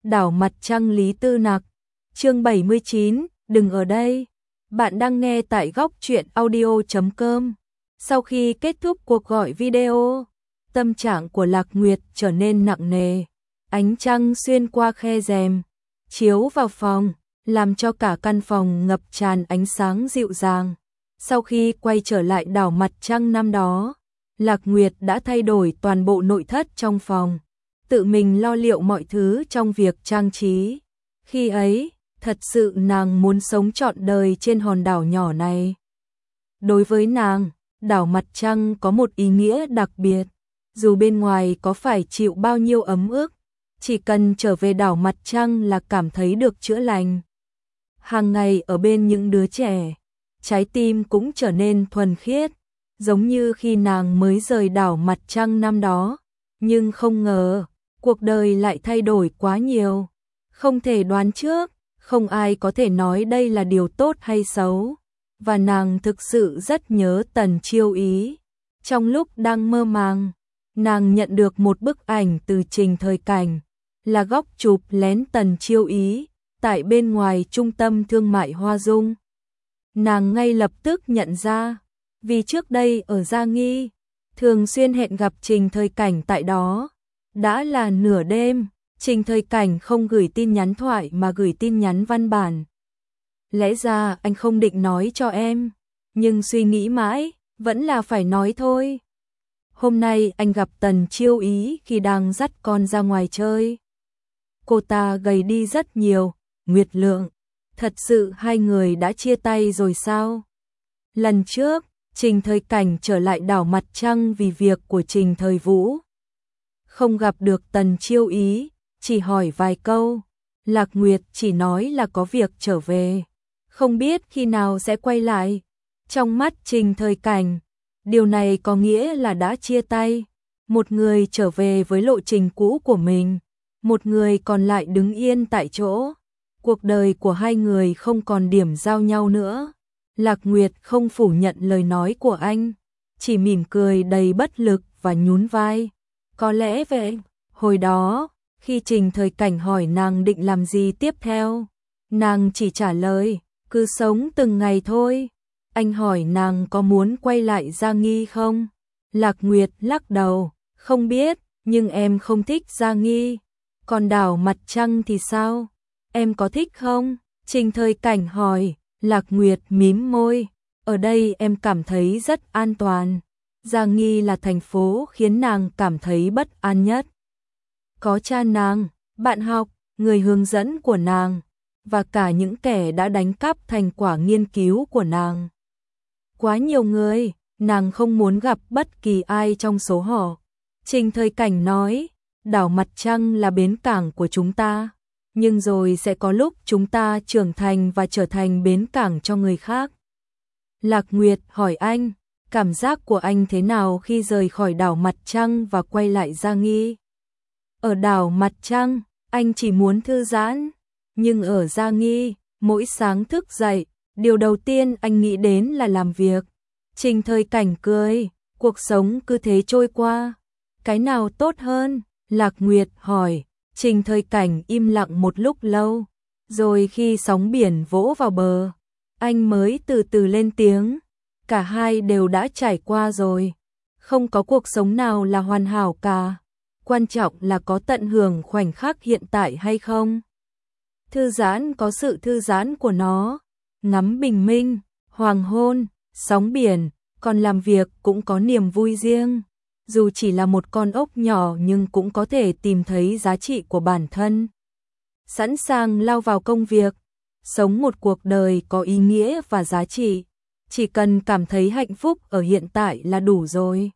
Đảo mặt trăng Lý Tư Nặc. Chương 79, đừng ở đây. Bạn đang nghe tại góc truyện audio.com. Sau khi kết thúc cuộc gọi video, tâm trạng của Lạc Nguyệt trở nên nặng nề. Ánh trăng xuyên qua khe rèm, chiếu vào phòng, làm cho cả căn phòng ngập tràn ánh sáng dịu dàng. Sau khi quay trở lại đảo mặt trăng năm đó, Lạc Nguyệt đã thay đổi toàn bộ nội thất trong phòng, tự mình lo liệu mọi thứ trong việc trang trí. Khi ấy, thật sự nàng muốn sống trọn đời trên hòn đảo nhỏ này. Đối với nàng, đảo mặt trăng có một ý nghĩa đặc biệt. Dù bên ngoài có phải chịu bao nhiêu ấm ức, chỉ cần trở về đảo mặt trăng là cảm thấy được chữa lành. Hàng ngày ở bên những đứa trẻ, trái tim cũng trở nên thuần khiết, giống như khi nàng mới rời đảo mặt trăng năm đó. Nhưng không ngờ, cuộc đời lại thay đổi quá nhiều. Không thể đoán trước, không ai có thể nói đây là điều tốt hay xấu. Và nàng thực sự rất nhớ Tần Chiêu Ý. Trong lúc đang mơ màng, nàng nhận được một bức ảnh từ Trình Thời Cảnh, là góc chụp lén Tần Chiêu Ý tại bên ngoài trung tâm thương mại Hoa Dung. Nàng ngay lập tức nhận ra, vì trước đây ở Gia Nghi, thường xuyên hẹn gặp Trình Thời Cảnh tại đó. Đã là nửa đêm, Trình Thời Cảnh không gửi tin nhắn thoại mà gửi tin nhắn văn bản. Lẽ ra anh không định nói cho em, nhưng suy nghĩ mãi, vẫn là phải nói thôi. Hôm nay anh gặp Tần Chiêu Ý khi đang dắt con ra ngoài chơi. Cô ta gầy đi rất nhiều. Nguyệt Lượng, thật sự hai người đã chia tay rồi sao? Lần trước, Trình Thời Cảnh trở lại đảo mặt trăng vì việc của Trình Thời Vũ. Không gặp được Tần Chiêu Ý, chỉ hỏi vài câu. Lạc Nguyệt chỉ nói là có việc trở về, không biết khi nào sẽ quay lại. Trong mắt Trình Thời Cảnh, điều này có nghĩa là đã chia tay. Một người trở về với lộ trình cũ của mình, một người còn lại đứng yên tại chỗ. Cuộc đời của hai người không còn điểm giao nhau nữa. Lạc Nguyệt không phủ nhận lời nói của anh, chỉ mỉm cười đầy bất lực và nhún vai. Có lẽ vậy, hồi đó, khi Trình Thời Cảnh hỏi nàng định làm gì tiếp theo, nàng chỉ trả lời, cứ sống từng ngày thôi. Anh hỏi nàng có muốn quay lại Gia Nghi không? Lạc Nguyệt lắc đầu, không biết, nhưng em không thích Gia Nghi. Còn đảo mặt trăng thì sao? Em có thích không? Trình Thời Cảnh hỏi. Lạc Nguyệt mím môi, ở đây em cảm thấy rất an toàn. Gia Nghi là thành phố khiến nàng cảm thấy bất an nhất. Có cha nàng, bạn học, người hướng dẫn của nàng, và cả những kẻ đã đánh cắp thành quả nghiên cứu của nàng. Quá nhiều người, nàng không muốn gặp bất kỳ ai trong số họ. Trình Thời Cảnh nói, đảo mặt trăng là bến cảng của chúng ta. Nhưng rồi sẽ có lúc chúng ta trưởng thành và trở thành bến cảng cho người khác. Lạc Nguyệt hỏi anh, cảm giác của anh thế nào khi rời khỏi đảo mặt trăng và quay lại Gia Nghi? Ở đảo mặt trăng, anh chỉ muốn thư giãn. Nhưng ở Gia Nghi, mỗi sáng thức dậy, điều đầu tiên anh nghĩ đến là làm việc. Trình Thời Cảnh cười, cuộc sống cứ thế trôi qua. Cái nào tốt hơn? Lạc Nguyệt hỏi. Trình Thời Cảnh im lặng một lúc lâu, rồi khi sóng biển vỗ vào bờ, anh mới từ từ lên tiếng. Cả hai đều đã trải qua rồi, không có cuộc sống nào là hoàn hảo cả. Quan trọng là có tận hưởng khoảnh khắc hiện tại hay không. Thư giãn có sự thư giãn của nó, ngắm bình minh, hoàng hôn, sóng biển, còn làm việc cũng có niềm vui riêng. Dù chỉ là một con ốc nhỏ nhưng cũng có thể tìm thấy giá trị của bản thân. Sẵn sàng lao vào công việc, sống một cuộc đời có ý nghĩa và giá trị. Chỉ cần cảm thấy hạnh phúc ở hiện tại là đủ rồi.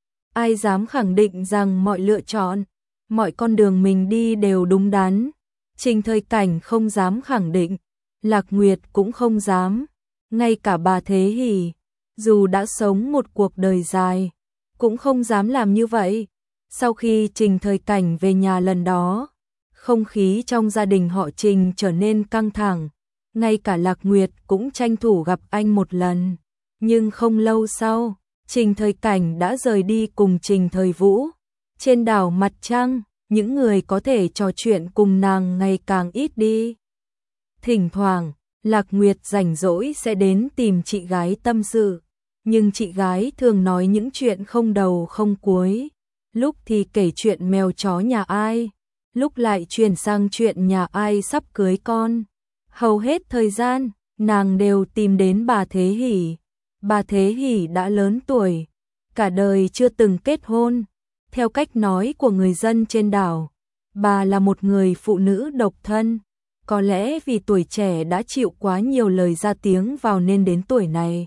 Ai dám khẳng định rằng mọi lựa chọn, mọi con đường mình đi đều đúng đắn. Trình Thời Cảnh không dám khẳng định, Lạc Nguyệt cũng không dám. Ngay cả bà Thế Hỷ, dù đã sống một cuộc đời dài, cũng không dám làm như vậy. Sau khi Trình Thời Cảnh về nhà lần đó, không khí trong gia đình họ Trình trở nên căng thẳng. Ngay cả Lạc Nguyệt cũng tranh thủ gặp anh một lần. Nhưng không lâu sau, Trình Thời Cảnh đã rời đi cùng Trình Thời Vũ. Trên đảo mặt trăng, những người có thể trò chuyện cùng nàng ngày càng ít đi. Thỉnh thoảng, Lạc Nguyệt rảnh rỗi sẽ đến tìm chị gái tâm sự, nhưng chị gái thường nói những chuyện không đầu không cuối, lúc thì kể chuyện mèo chó nhà ai, lúc lại chuyển sang chuyện nhà ai sắp cưới con. Hầu hết thời gian, nàng đều tìm đến bà Thế Hỷ. Bà Thế Hỷ đã lớn tuổi, cả đời chưa từng kết hôn. Theo cách nói của người dân trên đảo, bà là một người phụ nữ độc thân. Có lẽ vì tuổi trẻ đã chịu quá nhiều lời ra tiếng vào nên đến tuổi này,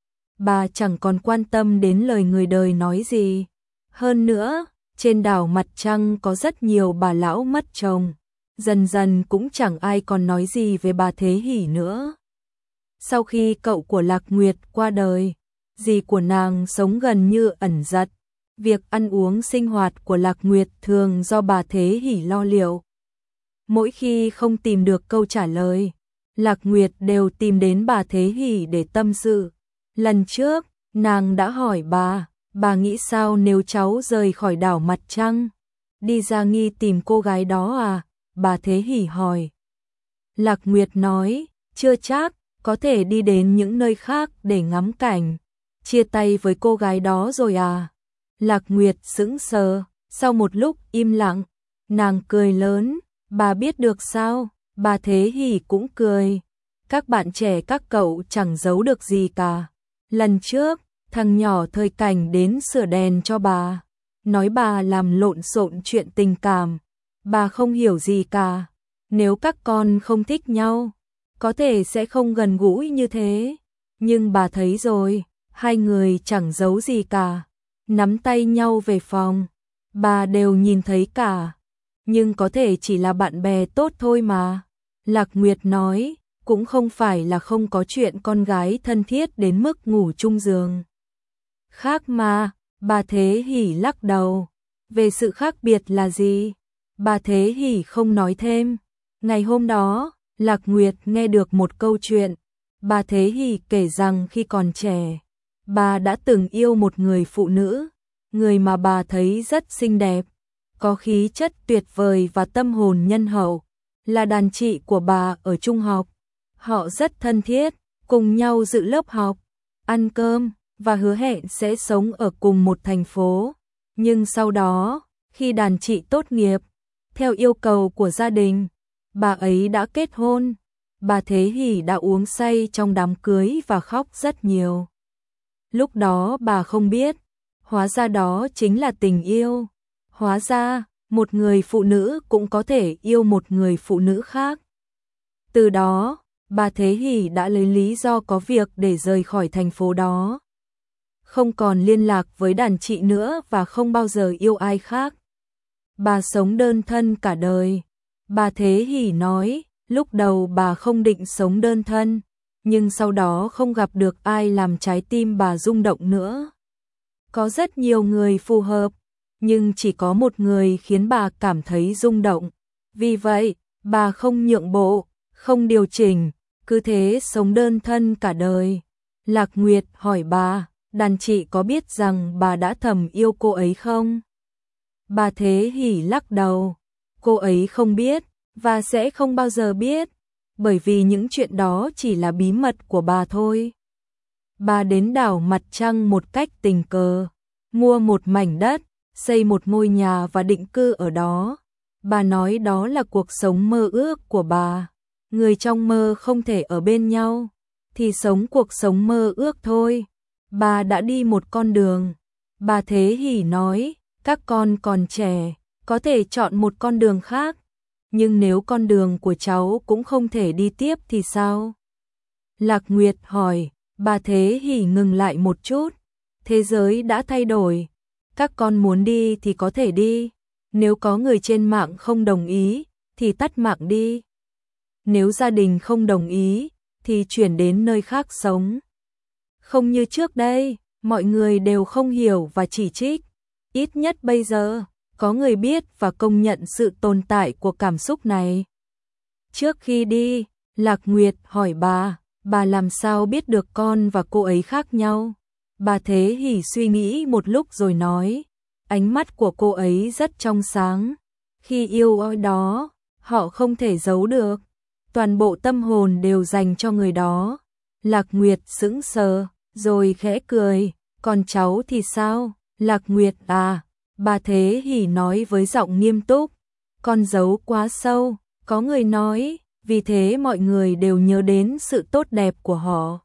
bà chẳng còn quan tâm đến lời người đời nói gì. Hơn nữa, trên đảo Mặt Trăng có rất nhiều bà lão mất chồng, dần dần cũng chẳng ai còn nói gì về bà Thế Hỷ nữa. Sau khi cậu của Lạc Nguyệt qua đời, dì của nàng sống gần như ẩn giật. Việc ăn uống sinh hoạt của Lạc Nguyệt thường do bà Thế Hỷ lo liệu. Mỗi khi không tìm được câu trả lời, Lạc Nguyệt đều tìm đến bà Thế Hỷ để tâm sự. Lần trước, nàng đã hỏi bà nghĩ sao nếu cháu rời khỏi đảo Mặt Trăng? Đi ra nghi tìm cô gái đó à? Bà Thế Hỷ hỏi. Lạc Nguyệt nói, chưa chắc, có thể đi đến những nơi khác để ngắm cảnh. Chia tay với cô gái đó rồi à? Lạc Nguyệt sững sờ, sau một lúc im lặng, nàng cười lớn, bà biết được sao? Bà Thế Hỷ cũng cười. Các bạn trẻ các cậu chẳng giấu được gì cả. Lần trước, thằng nhỏ Thời Cảnh đến sửa đèn cho bà, nói bà làm lộn xộn chuyện tình cảm. Bà không hiểu gì cả. Nếu các con không thích nhau, có thể sẽ không gần gũi như thế. Nhưng bà thấy rồi, hai người chẳng giấu gì cả. Nắm tay nhau về phòng, bà đều nhìn thấy cả. Nhưng có thể chỉ là bạn bè tốt thôi mà. Lạc Nguyệt nói, cũng không phải là không có chuyện con gái thân thiết đến mức ngủ chung giường. Khác mà, bà Thế Hỷ lắc đầu. Về sự khác biệt là gì? Bà Thế Hỷ không nói thêm. Ngày hôm đó, Lạc Nguyệt nghe được một câu chuyện. Bà Thế Hỷ kể rằng khi còn trẻ, bà đã từng yêu một người phụ nữ, người mà bà thấy rất xinh đẹp, có khí chất tuyệt vời và tâm hồn nhân hậu, là đàn chị của bà ở trung học. Họ rất thân thiết, cùng nhau dự lớp học, ăn cơm và hứa hẹn sẽ sống ở cùng một thành phố. Nhưng sau đó, khi đàn chị tốt nghiệp, theo yêu cầu của gia đình, bà ấy đã kết hôn. Bà Thế Hỷ đã uống say trong đám cưới và khóc rất nhiều. Lúc đó bà không biết, hóa ra đó chính là tình yêu. Hóa ra, một người phụ nữ cũng có thể yêu một người phụ nữ khác. Từ đó, bà Thế Hỷ đã lấy lý do có việc để rời khỏi thành phố đó. Không còn liên lạc với đàn chị nữa và không bao giờ yêu ai khác. Bà sống đơn thân cả đời. Bà Thế Hỷ nói, lúc đầu bà không định sống đơn thân, nhưng sau đó không gặp được ai làm trái tim bà rung động nữa. Có rất nhiều người phù hợp, nhưng chỉ có một người khiến bà cảm thấy rung động. Vì vậy, bà không nhượng bộ, không điều chỉnh, cứ thế sống đơn thân cả đời. Lạc Nguyệt hỏi bà, đàn chị có biết rằng bà đã thầm yêu cô ấy không? Bà Thế Hỷ lắc đầu, cô ấy không biết, và sẽ không bao giờ biết, bởi vì những chuyện đó chỉ là bí mật của bà thôi. Bà đến đảo Mặt Trăng một cách tình cờ, mua một mảnh đất, xây một ngôi nhà và định cư ở đó. Bà nói đó là cuộc sống mơ ước của bà. Người trong mơ không thể ở bên nhau, thì sống cuộc sống mơ ước thôi. Bà đã đi một con đường. Bà Thế Hỷ nói, các con còn trẻ, có thể chọn một con đường khác. Nhưng nếu con đường của cháu cũng không thể đi tiếp thì sao? Lạc Nguyệt hỏi, bà Thế Hỷ ngừng lại một chút. Thế giới đã thay đổi. Các con muốn đi thì có thể đi. Nếu có người trên mạng không đồng ý, thì tắt mạng đi. Nếu gia đình không đồng ý, thì chuyển đến nơi khác sống. Không như trước đây, mọi người đều không hiểu và chỉ trích. Ít nhất bây giờ, có người biết và công nhận sự tồn tại của cảm xúc này. Trước khi đi, Lạc Nguyệt hỏi bà làm sao biết được con và cô ấy khác nhau? Bà Thế Hỷ suy nghĩ một lúc rồi nói, ánh mắt của cô ấy rất trong sáng. Khi yêu ai đó, họ không thể giấu được, toàn bộ tâm hồn đều dành cho người đó. Lạc Nguyệt sững sờ, rồi khẽ cười, còn cháu thì sao? Lạc Nguyệt à, bà Thế Hỷ nói với giọng nghiêm túc, con giấu quá sâu, có người nói, vì thế mọi người đều nhớ đến sự tốt đẹp của họ.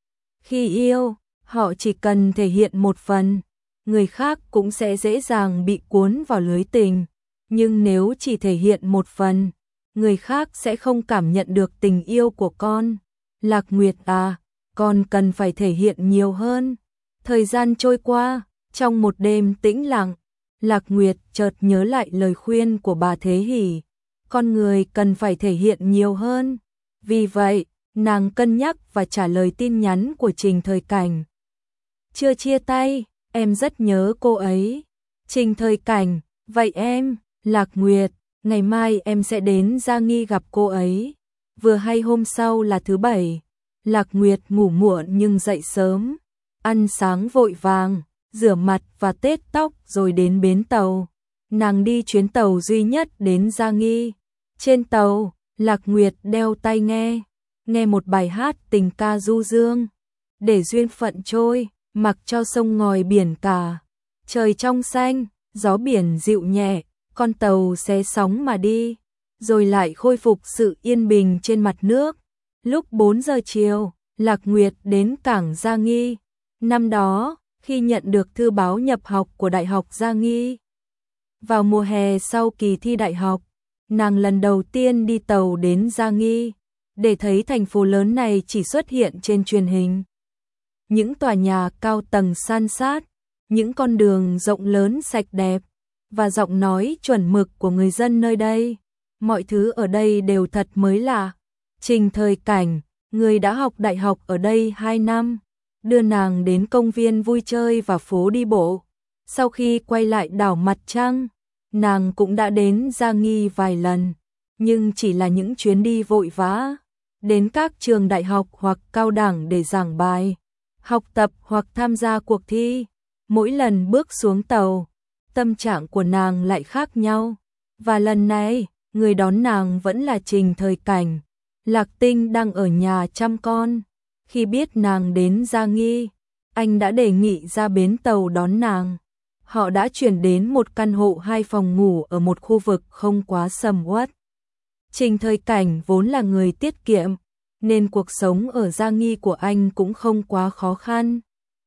Khi yêu, họ chỉ cần thể hiện một phần, người khác cũng sẽ dễ dàng bị cuốn vào lưới tình, nhưng nếu chỉ thể hiện một phần, người khác sẽ không cảm nhận được tình yêu của con. Lạc Nguyệt à, con cần phải thể hiện nhiều hơn. Thời gian trôi qua, trong một đêm tĩnh lặng, Lạc Nguyệt chợt nhớ lại lời khuyên của bà Thế Hỷ, con người cần phải thể hiện nhiều hơn. Vì vậy, nàng cân nhắc và trả lời tin nhắn của Trình Thời Cảnh. Chưa chia tay, em rất nhớ cô ấy. Trình Thời Cảnh, vậy em, Lạc Nguyệt, ngày mai em sẽ đến Gia Nghi gặp cô ấy. Vừa hay hôm sau là thứ Bảy, Lạc Nguyệt ngủ muộn nhưng dậy sớm, ăn sáng vội vàng, rửa mặt và tết tóc rồi đến bến tàu. Nàng đi chuyến tàu duy nhất đến Gia Nghi. Trên tàu, Lạc Nguyệt đeo tai nghe một bài hát tình ca du dương. Để duyên phận trôi, mặc cho sông ngòi biển cả. Trời trong xanh, gió biển dịu nhẹ, con tàu xé sóng mà đi, rồi lại khôi phục sự yên bình trên mặt nước. Lúc 4 giờ chiều, Lạc Nguyệt đến cảng Gia Nghi. Năm đó, khi nhận được thư báo nhập học của Đại học Gia Nghi, vào mùa hè sau kỳ thi đại học, nàng lần đầu tiên đi tàu đến Gia Nghi, để thấy thành phố lớn này chỉ xuất hiện trên truyền hình. Những tòa nhà cao tầng san sát, những con đường rộng lớn sạch đẹp, và giọng nói chuẩn mực của người dân nơi đây. Mọi thứ ở đây đều thật mới lạ. Trình Thời Cảnh, người đã học đại học ở đây 2 năm, đưa nàng đến công viên vui chơi và phố đi bộ. Sau khi quay lại đảo Mặt Trăng, nàng cũng đã đến Gia Nghi vài lần, nhưng chỉ là những chuyến đi vội vã, đến các trường đại học hoặc cao đẳng để giảng bài, học tập hoặc tham gia cuộc thi. Mỗi lần bước xuống tàu, tâm trạng của nàng lại khác nhau, và lần này, người đón nàng vẫn là Trình Thời Cảnh. Lạc Tinh đang ở nhà chăm con. Khi biết nàng đến Gia Nghi, anh đã đề nghị ra bến tàu đón nàng. Họ đã chuyển đến một căn hộ 2 phòng ngủ ở một khu vực không quá sầm uất. Trình Thời Cảnh vốn là người tiết kiệm, nên cuộc sống ở Gia Nghi của anh cũng không quá khó khăn.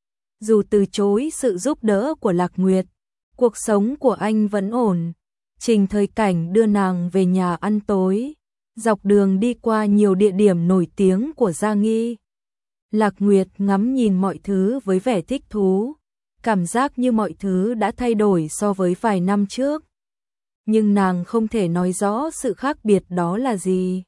Dù từ chối sự giúp đỡ của Lạc Nguyệt, cuộc sống của anh vẫn ổn. Trình Thời Cảnh đưa nàng về nhà ăn tối, dọc đường đi qua nhiều địa điểm nổi tiếng của Gia Nghi. Lạc Nguyệt ngắm nhìn mọi thứ với vẻ thích thú, cảm giác như mọi thứ đã thay đổi so với vài năm trước. Nhưng nàng không thể nói rõ sự khác biệt đó là gì.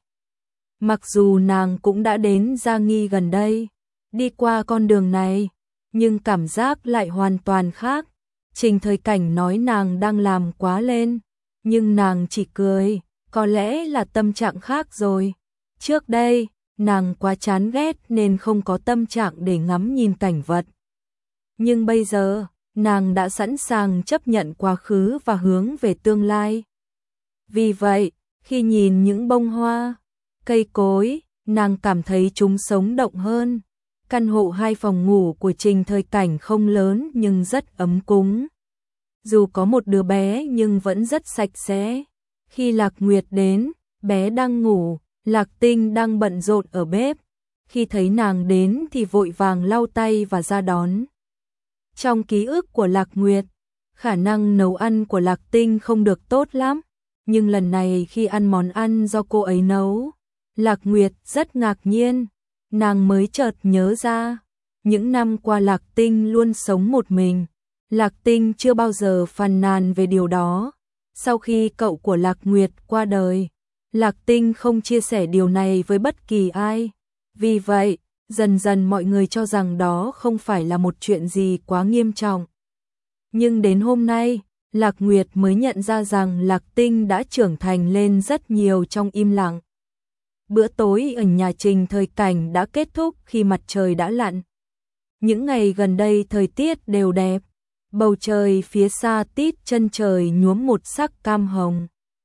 Mặc dù nàng cũng đã đến Gia Nghi gần đây, đi qua con đường này, nhưng cảm giác lại hoàn toàn khác. Trình Thời Cảnh nói nàng đang làm quá lên, nhưng nàng chỉ cười, có lẽ là tâm trạng khác rồi. Trước đây, nàng quá chán ghét nên không có tâm trạng để ngắm nhìn cảnh vật. Nhưng bây giờ, nàng đã sẵn sàng chấp nhận quá khứ và hướng về tương lai. Vì vậy, khi nhìn những bông hoa, cây cối, nàng cảm thấy chúng sống động hơn. Căn hộ 2 phòng ngủ của Trình Thời Cảnh không lớn nhưng rất ấm cúng. Dù có một đứa bé nhưng vẫn rất sạch sẽ. Khi Lạc Nguyệt đến, bé đang ngủ, Lạc Tinh đang bận rộn ở bếp. Khi thấy nàng đến thì vội vàng lau tay và ra đón. Trong ký ức của Lạc Nguyệt, khả năng nấu ăn của Lạc Tinh không được tốt lắm. Nhưng lần này khi ăn món ăn do cô ấy nấu, Lạc Nguyệt rất ngạc nhiên. Nàng mới chợt nhớ ra, những năm qua Lạc Tinh luôn sống một mình. Lạc Tinh chưa bao giờ phàn nàn về điều đó. Sau khi cậu của Lạc Nguyệt qua đời, Lạc Tinh không chia sẻ điều này với bất kỳ ai. Vì vậy, dần dần mọi người cho rằng đó không phải là một chuyện gì quá nghiêm trọng. Nhưng đến hôm nay, Lạc Nguyệt mới nhận ra rằng Lạc Tinh đã trưởng thành lên rất nhiều trong im lặng. Bữa tối ở nhà Trình Thời Cảnh đã kết thúc khi mặt trời đã lặn. Những ngày gần đây thời tiết đều đẹp. Bầu trời phía xa tít chân trời nhuốm một sắc cam hồng.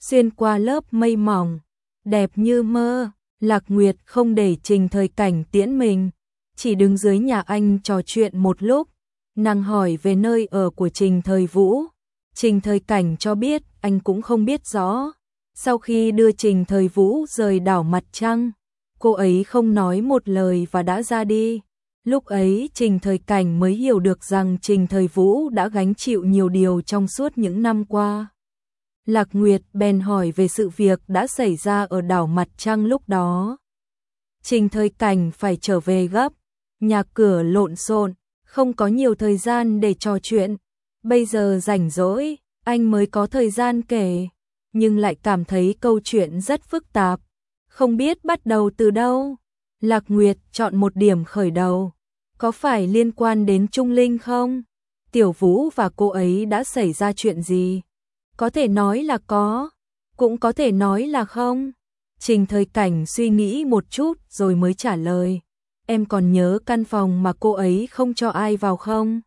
xuyên qua lớp mây mỏng, đẹp như mơ. Lạc Nguyệt không để Trình Thời Cảnh tiễn mình, chỉ đứng dưới nhà anh trò chuyện một lúc. Nàng hỏi về nơi ở của Trình Thời Vũ. Trình Thời Cảnh cho biết anh cũng không biết rõ. Sau khi đưa Trình Thời Vũ rời đảo Mặt Trăng, cô ấy không nói một lời và đã ra đi. Lúc ấy Trình Thời Cảnh mới hiểu được rằng Trình Thời Vũ đã gánh chịu nhiều điều trong suốt những năm qua. Lạc Nguyệt bèn hỏi về sự việc đã xảy ra ở đảo Mặt Trăng lúc đó. Trình Thời Cảnh phải trở về gấp, nhà cửa lộn xộn, không có nhiều thời gian để trò chuyện. Bây giờ rảnh rỗi, anh mới có thời gian kể, nhưng lại cảm thấy câu chuyện rất phức tạp, không biết bắt đầu từ đâu. Lạc Nguyệt chọn một điểm khởi đầu. Có phải liên quan đến Trung Linh không? Tiểu Vũ và cô ấy đã xảy ra chuyện gì? Có thể nói là có, cũng có thể nói là không. Trình Thời Cảnh suy nghĩ một chút rồi mới trả lời. Em còn nhớ căn phòng mà cô ấy không cho ai vào không?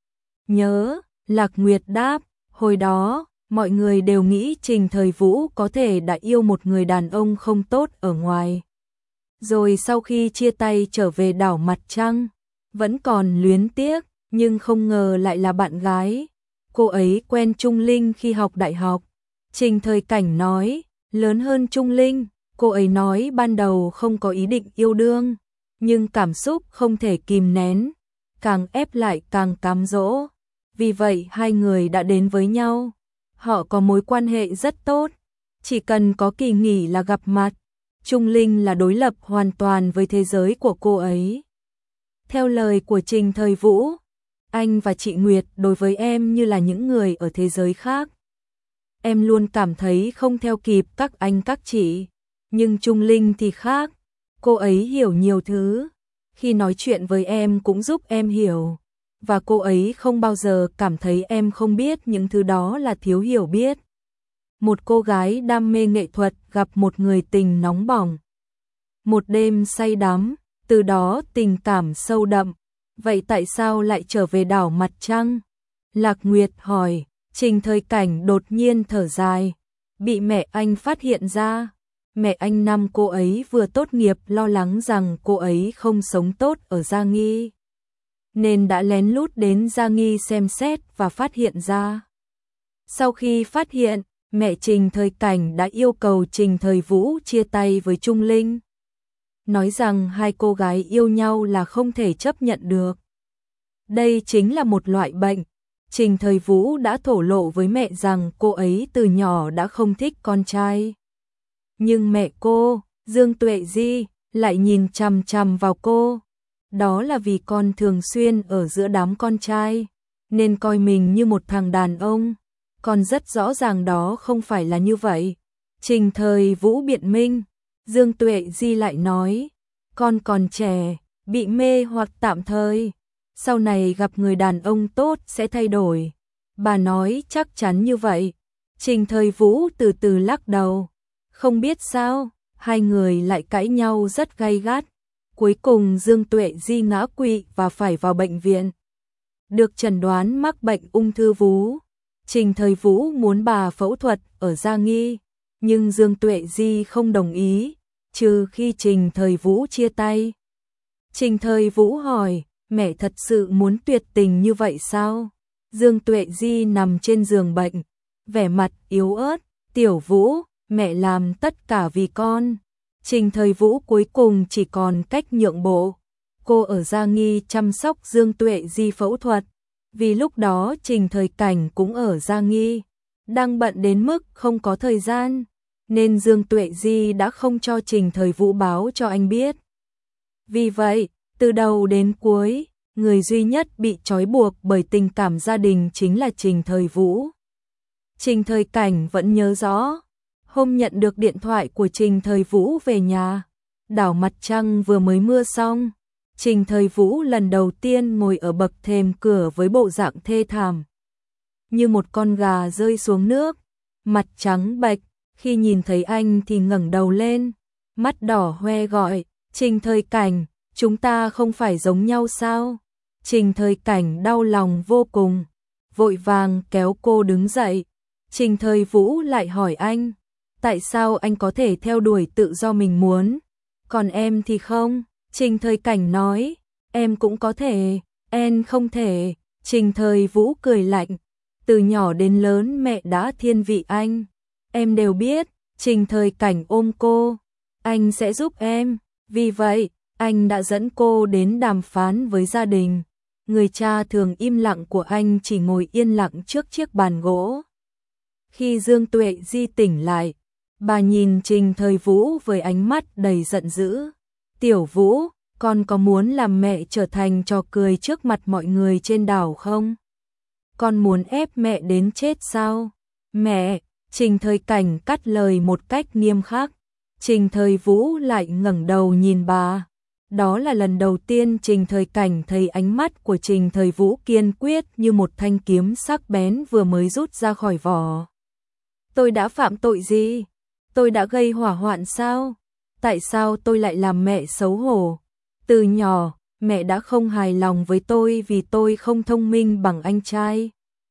Nhớ, Lạc Nguyệt đáp. Hồi đó, mọi người đều nghĩ Trình Thời Vũ có thể đã yêu một người đàn ông không tốt ở ngoài. Rồi sau khi chia tay trở về đảo Mặt Trăng, vẫn còn luyến tiếc, nhưng không ngờ lại là bạn gái. Cô ấy quen Trung Linh khi học đại học. Trình Thời Cảnh nói, lớn hơn Trung Linh. Cô ấy nói ban đầu không có ý định yêu đương, nhưng cảm xúc không thể kìm nén, càng ép lại càng cám dỗ. Vì vậy hai người đã đến với nhau. Họ có mối quan hệ rất tốt, chỉ cần có kỳ nghỉ là gặp mặt. Trung Linh là đối lập hoàn toàn với thế giới của cô ấy. Theo lời của Trình Thời Vũ, anh và chị Nguyệt đối với em như là những người ở thế giới khác. Em luôn cảm thấy không theo kịp các anh các chị, nhưng Trung Linh thì khác. Cô ấy hiểu nhiều thứ, khi nói chuyện với em cũng giúp em hiểu. Và cô ấy không bao giờ cảm thấy em không biết những thứ đó là thiếu hiểu biết. Một cô gái đam mê nghệ thuật gặp một người tình nóng bỏng. Một đêm say đắm, từ đó tình cảm sâu đậm. Vậy tại sao lại trở về đảo Mặt Trăng? Lạc Nguyệt hỏi. Trình Thời Cảnh đột nhiên thở dài. Bị mẹ anh phát hiện ra. Mẹ anh năm cô ấy vừa tốt nghiệp lo lắng rằng cô ấy không sống tốt ở Gia Nghi, nên đã lén lút đến Gia Nghi xem xét và phát hiện ra. Sau khi phát hiện, mẹ Trình Thời Cảnh đã yêu cầu Trình Thời Vũ chia tay với Trung Linh, nói rằng hai cô gái yêu nhau là không thể chấp nhận được. Đây chính là một loại bệnh. Trình Thời Vũ đã thổ lộ với mẹ rằng cô ấy từ nhỏ đã không thích con trai. Nhưng mẹ cô, Dương Tuệ Di, lại nhìn chằm chằm vào cô. Đó là vì con thường xuyên ở giữa đám con trai, nên coi mình như một thằng đàn ông. Con rất rõ ràng đó không phải là như vậy. Trình Thời Vũ biện minh. Dương Tuệ Di lại nói, con còn trẻ, bị mê hoặc tạm thời, sau này gặp người đàn ông tốt sẽ thay đổi. Bà nói chắc chắn như vậy. Trình Thời Vũ từ từ lắc đầu. Không biết sao, hai người lại cãi nhau rất gay gắt. Cuối cùng Dương Tuệ Di ngã quỵ và phải vào bệnh viện. Được chẩn đoán mắc bệnh ung thư vú. Trình Thời Vũ muốn bà phẫu thuật ở Gia Nghi, nhưng Dương Tuệ Di không đồng ý, trừ khi Trình Thời Vũ chia tay. Trình Thời Vũ hỏi, mẹ thật sự muốn tuyệt tình như vậy sao? Dương Tuệ Di nằm trên giường bệnh, vẻ mặt yếu ớt, Tiểu Vũ, mẹ làm tất cả vì con. Trình Thời Vũ cuối cùng chỉ còn cách nhượng bộ. Cô ở Gia Nghi chăm sóc Dương Tuệ Di phẫu thuật, vì lúc đó Trình Thời Cảnh cũng ở Gia Nghi, đang bận đến mức không có thời gian, nên Dương Tuệ Di đã không cho Trình Thời Vũ báo cho anh biết. Vì vậy, từ đầu đến cuối, người duy nhất bị trói buộc bởi tình cảm gia đình chính là Trình Thời Vũ. Trình Thời Cảnh vẫn nhớ rõ, hôm nhận được điện thoại của Trình Thời Vũ về nhà, đảo Mặt Trăng vừa mới mưa xong. Trình Thời Vũ lần đầu tiên ngồi ở bậc thềm cửa với bộ dạng thê thảm, như một con gà rơi xuống nước, mặt trắng bệch. Khi nhìn thấy anh thì ngẩng đầu lên, mắt đỏ hoe gọi, Trình Thời Cảnh, chúng ta không phải giống nhau sao? Trình Thời Cảnh đau lòng vô cùng, vội vàng kéo cô đứng dậy. Trình Thời Vũ lại hỏi anh, Tại sao anh có thể theo đuổi tự do mình muốn, còn em thì không? Trình Thời Cảnh nói, em cũng có thể, em không thể. Trình Thời Vũ cười lạnh, từ nhỏ đến lớn mẹ đã thiên vị anh. Em đều biết. Trình Thời Cảnh ôm cô, anh sẽ giúp em. Vì vậy, anh đã dẫn cô đến đàm phán với gia đình. Người cha thường im lặng của anh chỉ ngồi yên lặng trước chiếc bàn gỗ. Khi Dương Tuệ Di tỉnh lại, bà nhìn Trình Thời Vũ với ánh mắt đầy giận dữ. Tiểu Vũ, con có muốn làm mẹ trở thành trò cười trước mặt mọi người trên đảo không? Con muốn ép mẹ đến chết sao? Mẹ! Trình Thời Cảnh cắt lời một cách nghiêm khắc. Trình Thời Vũ lại ngẩng đầu nhìn bà. Đó là lần đầu tiên Trình Thời Cảnh thấy ánh mắt của Trình Thời Vũ kiên quyết như một thanh kiếm sắc bén vừa mới rút ra khỏi vỏ. Tôi đã phạm tội gì? Tôi đã gây hỏa hoạn sao? Tại sao tôi lại làm mẹ xấu hổ? Từ nhỏ, mẹ đã không hài lòng với tôi vì tôi không thông minh bằng anh trai.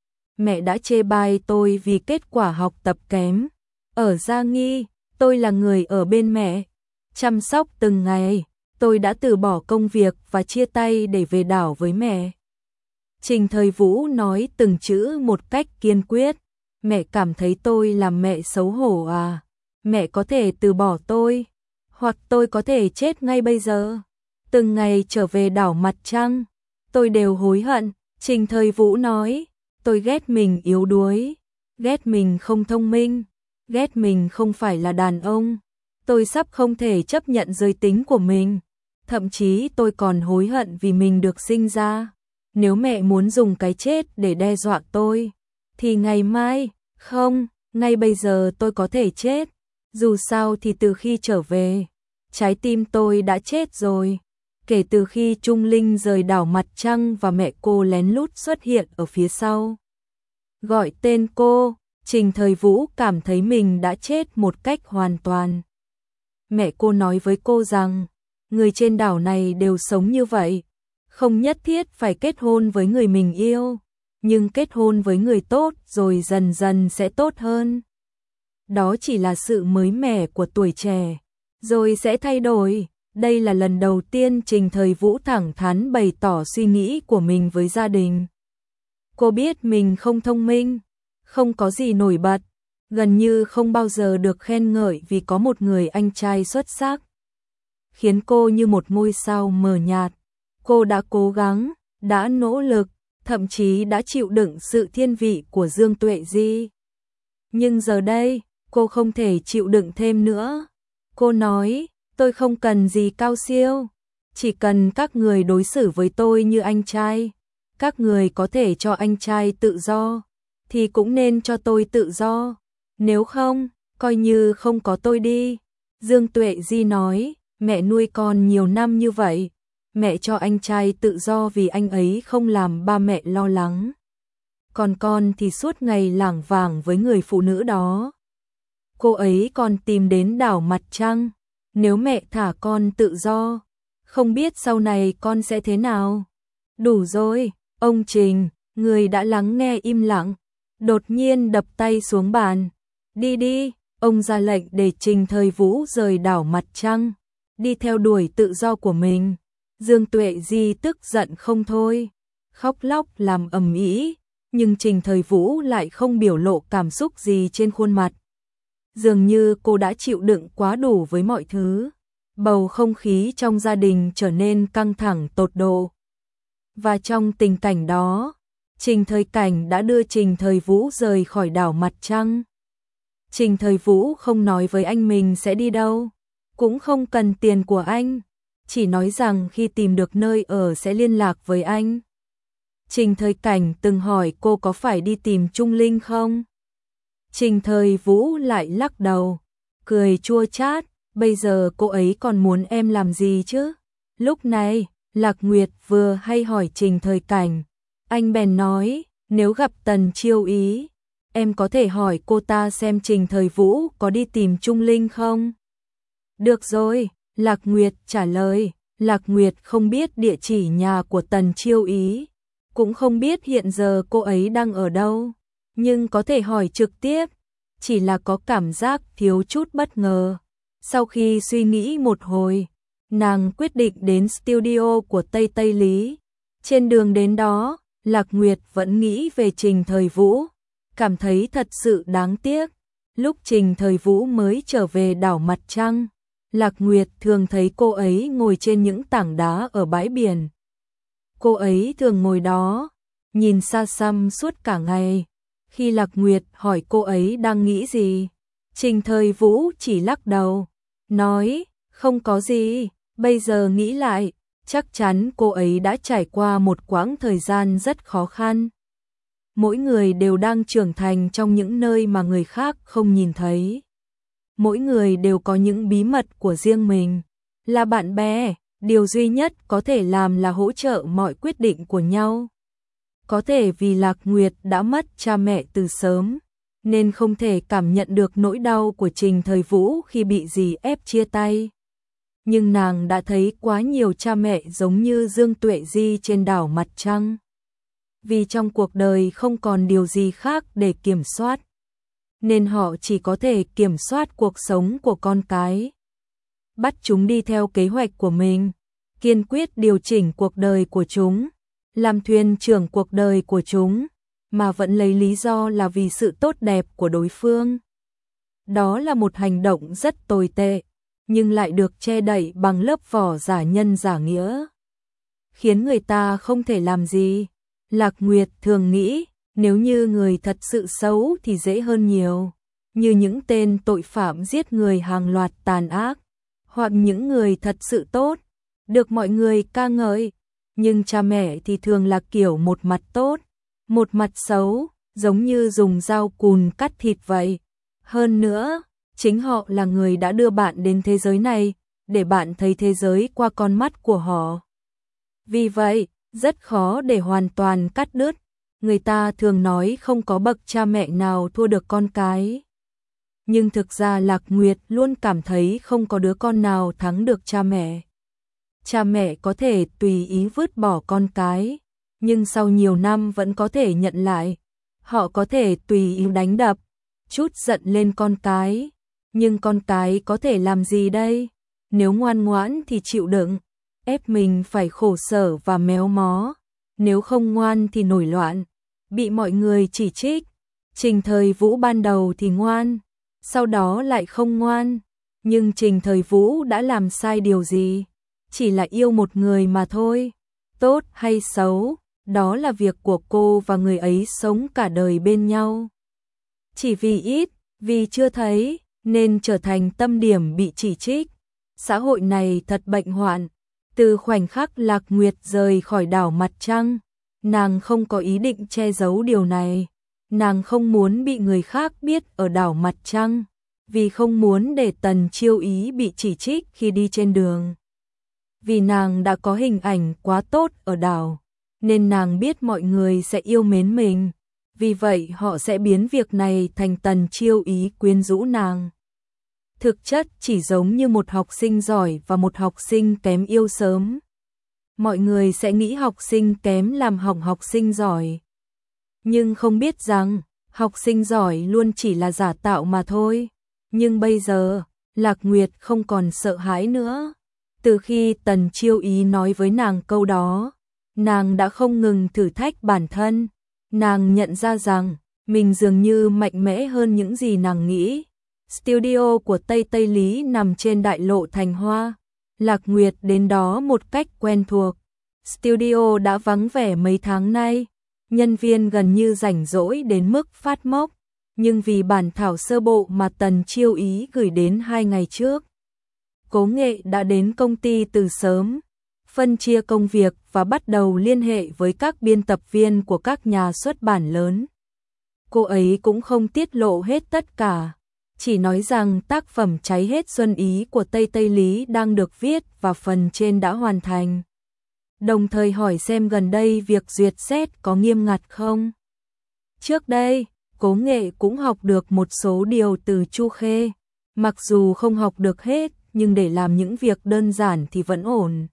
Mẹ đã chê bai tôi vì kết quả học tập kém. Ở Gia Nghi, tôi là người ở bên mẹ, chăm sóc từng ngày. Tôi đã từ bỏ công việc và chia tay để về đảo với mẹ. Trình Thời Vũ nói từng chữ một cách kiên quyết. Mẹ cảm thấy tôi làm mẹ xấu hổ à? Mẹ có thể từ bỏ tôi, hoặc tôi có thể chết ngay bây giờ. Từng ngày trở về đảo Mặt Trăng, tôi đều hối hận. Trình Thời Vũ nói, tôi ghét mình yếu đuối, ghét mình không thông minh, ghét mình không phải là đàn ông. Tôi sắp không thể chấp nhận giới tính của mình. Thậm chí tôi còn hối hận vì mình được sinh ra. Nếu mẹ muốn dùng cái chết để đe dọa tôi, thì ngày mai, không, ngay bây giờ tôi có thể chết. Dù sao thì từ khi trở về, trái tim tôi đã chết rồi. Kể từ khi Trung Linh rời đảo Mặt Trăng và mẹ cô lén lút xuất hiện ở phía sau, gọi tên cô, Trình Thời Vũ cảm thấy mình đã chết một cách hoàn toàn. Mẹ cô nói với cô rằng, người trên đảo này đều sống như vậy, không nhất thiết phải kết hôn với người mình yêu, nhưng kết hôn với người tốt rồi dần dần sẽ tốt hơn. Đó chỉ là sự mới mẻ của tuổi trẻ, rồi sẽ thay đổi. Đây là lần đầu tiên Trình Thời Vũ thẳng thắn bày tỏ suy nghĩ của mình với gia đình. Cô biết mình không thông minh, không có gì nổi bật, gần như không bao giờ được khen ngợi vì có một người anh trai xuất sắc, khiến cô như một ngôi sao mờ nhạt. Cô đã cố gắng, đã nỗ lực, thậm chí đã chịu đựng sự thiên vị của Dương Tuệ Di. Nhưng giờ đây, cô không thể chịu đựng thêm nữa. Cô nói, tôi không cần gì cao siêu, chỉ cần các người đối xử với tôi như anh trai. Các người có thể cho anh trai tự do, thì cũng nên cho tôi tự do. Nếu không, coi như không có tôi đi. Dương Tuệ Di nói, mẹ nuôi con nhiều năm như vậy, mẹ cho anh trai tự do vì anh ấy không làm ba mẹ lo lắng. Còn con thì suốt ngày lảng vảng với người phụ nữ đó. Cô ấy còn tìm đến đảo Mặt Trăng. Nếu mẹ thả con tự do, không biết sau này con sẽ thế nào. Đủ rồi, ông Trình, người đã lắng nghe im lặng, đột nhiên đập tay xuống bàn. Đi đi, ông ra lệnh để Trình Thời Vũ rời đảo Mặt Trăng, đi theo đuổi tự do của mình. Dương Tuệ Di tức giận không thôi, khóc lóc làm ầm ĩ, nhưng Trình Thời Vũ lại không biểu lộ cảm xúc gì trên khuôn mặt. Dường như cô đã chịu đựng quá đủ với mọi thứ. Bầu không khí trong gia đình trở nên căng thẳng tột độ. Và trong tình cảnh đó, Trình Thời Cảnh đã đưa Trình Thời Vũ rời khỏi đảo Mặt Trăng. Trình Thời Vũ không nói với anh mình sẽ đi đâu, cũng không cần tiền của anh, chỉ nói rằng khi tìm được nơi ở sẽ liên lạc với anh. Trình Thời Cảnh từng hỏi cô có phải đi tìm Trung Linh không? Trình Thời Vũ lại lắc đầu, cười chua chát, bây giờ cô ấy còn muốn em làm gì chứ? Lúc này, Lạc Nguyệt vừa hay hỏi Trình Thời Cảnh, anh bèn nói, nếu gặp Tần Chiêu Ý, em có thể hỏi cô ta xem Trình Thời Vũ có đi tìm Trung Linh không? Được rồi, Lạc Nguyệt trả lời. Lạc Nguyệt không biết địa chỉ nhà của Tần Chiêu Ý, cũng không biết hiện giờ cô ấy đang ở đâu, nhưng có thể hỏi trực tiếp. chỉ là có cảm giác thiếu chút bất ngờ. Sau khi suy nghĩ một hồi, nàng quyết định đến studio của Tây Tây Lý. Trên đường đến đó, Lạc Nguyệt vẫn nghĩ về Trình Thời Vũ, cảm thấy thật sự đáng tiếc. Lúc Trình Thời Vũ mới trở về đảo Mặt Trăng, Lạc Nguyệt thường thấy cô ấy ngồi trên những tảng đá ở bãi biển. Cô ấy thường ngồi đó, nhìn xa xăm suốt cả ngày. Khi Lạc Nguyệt hỏi cô ấy đang nghĩ gì, Trình Thời Vũ chỉ lắc đầu, nói, không có gì, bây giờ nghĩ lại, chắc chắn cô ấy đã trải qua một quãng thời gian rất khó khăn. Mỗi người đều đang trưởng thành trong những nơi mà người khác không nhìn thấy. Mỗi người đều có những bí mật của riêng mình. Là bạn bè, điều duy nhất có thể làm là hỗ trợ mọi quyết định của nhau. Có thể vì Lạc Nguyệt đã mất cha mẹ từ sớm, nên không thể cảm nhận được nỗi đau của Trình Thời Vũ khi bị dì ép chia tay. Nhưng nàng đã thấy quá nhiều cha mẹ giống như Dương Tuệ Di trên đảo Mặt Trăng. Vì trong cuộc đời không còn điều gì khác để kiểm soát, nên họ chỉ có thể kiểm soát cuộc sống của con cái. Bắt chúng đi theo kế hoạch của mình, kiên quyết điều chỉnh cuộc đời của chúng, làm thuyền trưởng cuộc đời của chúng, mà vẫn lấy lý do là vì sự tốt đẹp của đối phương. Đó là một hành động rất tồi tệ, nhưng lại được che đậy bằng lớp vỏ giả nhân giả nghĩa, khiến người ta không thể làm gì. Lạc Nguyệt thường nghĩ, nếu như người thật sự xấu thì dễ hơn nhiều, như những tên tội phạm giết người hàng loạt tàn ác, hoặc những người thật sự tốt, được mọi người ca ngợi. Nhưng cha mẹ thì thường là kiểu một mặt tốt, một mặt xấu, giống như dùng dao cùn cắt thịt vậy. Hơn nữa, chính họ là người đã đưa bạn đến thế giới này, để bạn thấy thế giới qua con mắt của họ. Vì vậy, rất khó để hoàn toàn cắt đứt. Người ta thường nói không có bậc cha mẹ nào thua được con cái. Nhưng thực ra Lạc Nguyệt luôn cảm thấy không có đứa con nào thắng được cha mẹ. Cha mẹ có thể tùy ý vứt bỏ con cái, nhưng sau nhiều năm vẫn có thể nhận lại. Họ có thể tùy ý đánh đập, trút giận lên con cái, nhưng con cái có thể làm gì đây? Nếu ngoan ngoãn thì chịu đựng, ép mình phải khổ sở và méo mó. Nếu không ngoan thì nổi loạn, bị mọi người chỉ trích. Trình Thời Vũ ban đầu thì ngoan, sau đó lại không ngoan. Nhưng Trình Thời Vũ đã làm sai điều gì? Chỉ là yêu một người mà thôi. Tốt hay xấu, đó là việc của cô và người ấy sống cả đời bên nhau. Chỉ vì chưa thấy, nên trở thành tâm điểm bị chỉ trích. Xã hội này thật bệnh hoạn. Từ khoảnh khắc Lạc Nguyệt rời khỏi đảo Mặt Trăng, nàng không có ý định che giấu điều này. Nàng không muốn bị người khác biết ở đảo Mặt Trăng, vì không muốn để Tần Chiêu Ý bị chỉ trích khi đi trên đường. Vì nàng đã có hình ảnh quá tốt ở đảo, nên nàng biết mọi người sẽ yêu mến mình. Vì vậy họ sẽ biến việc này thành Tần Chiêu Ý quyến rũ nàng. Thực chất chỉ giống như một học sinh giỏi và một học sinh kém yêu sớm. Mọi người sẽ nghĩ học sinh kém làm hỏng học sinh giỏi. Nhưng không biết rằng, học sinh giỏi luôn chỉ là giả tạo mà thôi. Nhưng bây giờ, Lạc Nguyệt không còn sợ hãi nữa. Từ khi Tần Chiêu Ý nói với nàng câu đó, nàng đã không ngừng thử thách bản thân. Nàng nhận ra rằng, mình dường như mạnh mẽ hơn những gì nàng nghĩ. Studio của Tây Tây Lý nằm trên đại lộ Thành Hoa. Lạc Nguyệt đến đó một cách quen thuộc. Studio đã vắng vẻ mấy tháng nay. Nhân viên gần như rảnh rỗi đến mức phát mốc. Nhưng vì bản thảo sơ bộ mà Tần Chiêu Ý gửi đến 2 ngày trước, Cố Nghệ đã đến công ty từ sớm, phân chia công việc và bắt đầu liên hệ với các biên tập viên của các nhà xuất bản lớn. Cô ấy cũng không tiết lộ hết tất cả, chỉ nói rằng tác phẩm Cháy hết xuân ý của Tây Tây Lý đang được viết và phần trên đã hoàn thành. Đồng thời hỏi xem gần đây việc duyệt xét có nghiêm ngặt không. Trước đây, Cố Nghệ cũng học được một số điều từ Chu Khê, mặc dù không học được hết, nhưng để làm những việc đơn giản thì vẫn ổn.